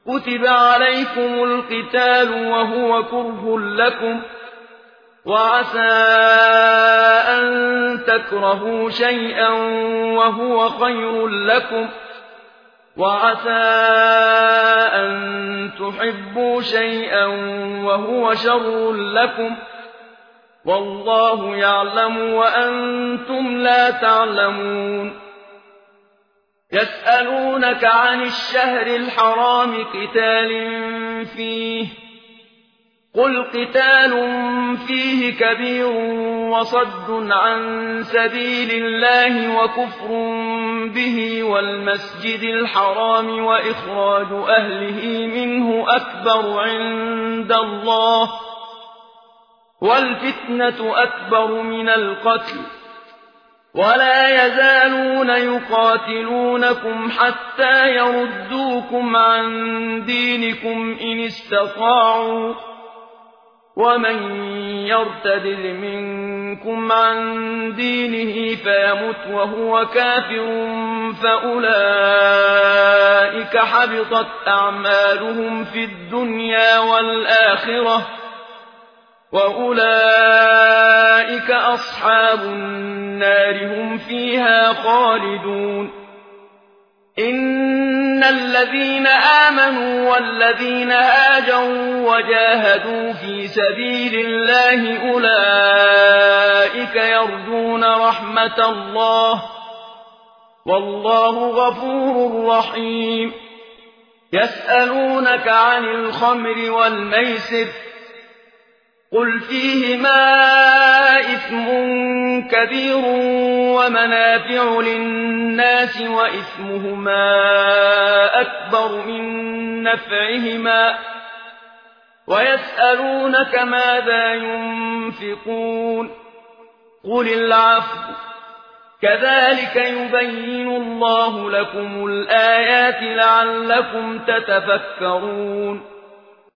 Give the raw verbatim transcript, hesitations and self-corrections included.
كتب عليكم القتال وهو كره لكم وعسى أن تكرهوا شيئا وهو خير لكم وعسى أن تحبوا شيئا وهو شر لكم والله يعلم وأنتم لا تعلمون يسألونك عن الشهر الحرام قتال فيه قل قتال فيه كبير وصد عن سبيل الله وكفر به والمسجد الحرام وإخراج أهله منه أكبر عند الله والفتنة أكبر من القتل ولا يزالون يقاتلونكم حتى يردوكم عن دينكم إن استطاعوا ومن يرتد منكم عن دينه فيمت وهو كافر فأولئك حبطت أعمالهم في الدنيا والآخرة وأولئك أصحاب النار هم فيها خالدون إن الذين آمنوا والذين هاجروا وجاهدوا في سبيل الله أولئك يرجون رحمة الله والله غفور رحيم يسألونك عن الخمر والميسر قل فيهما إثم كبير ومنافع للناس وإثمهما أكبر من نفعهما ويسألونك ماذا ينفقون قل العفو كذلك يبين الله لكم الآيات لعلكم تتفكرون